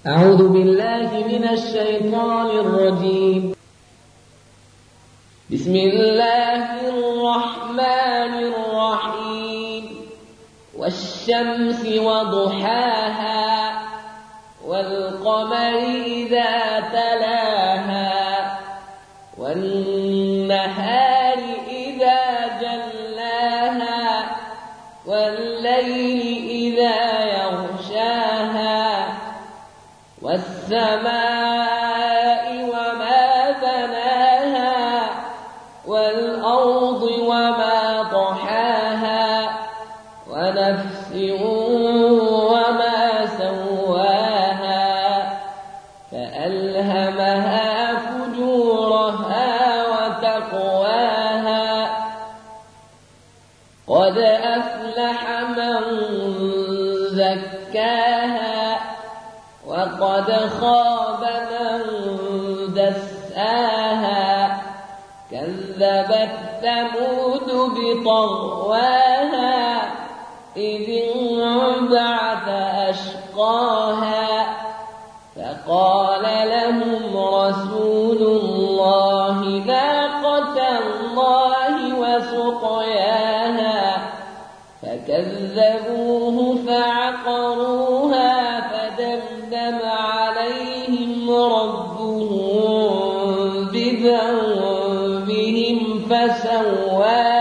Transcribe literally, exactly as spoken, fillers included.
أعوذ بالله من الشيطان الرجيم. بسم الله الرحمن الرحيم. والشمس وضحاها والقمر إذا تلاها والنهار إذا جلاها والليل إذا يغشاها والسماء وما بناها والأرض وما طحاها ونفس وما سواها فألهمها فجورها وتقواها قد أفلح من زكاها وقد خاب من دساها كذبت ثمود بطغواها إذ انبعث أشقاها فقال لهم رسول الله ناقة الله وسقياها فكذبوه فعقروها فدمدم عليهم ربهم بذنبهم فسواها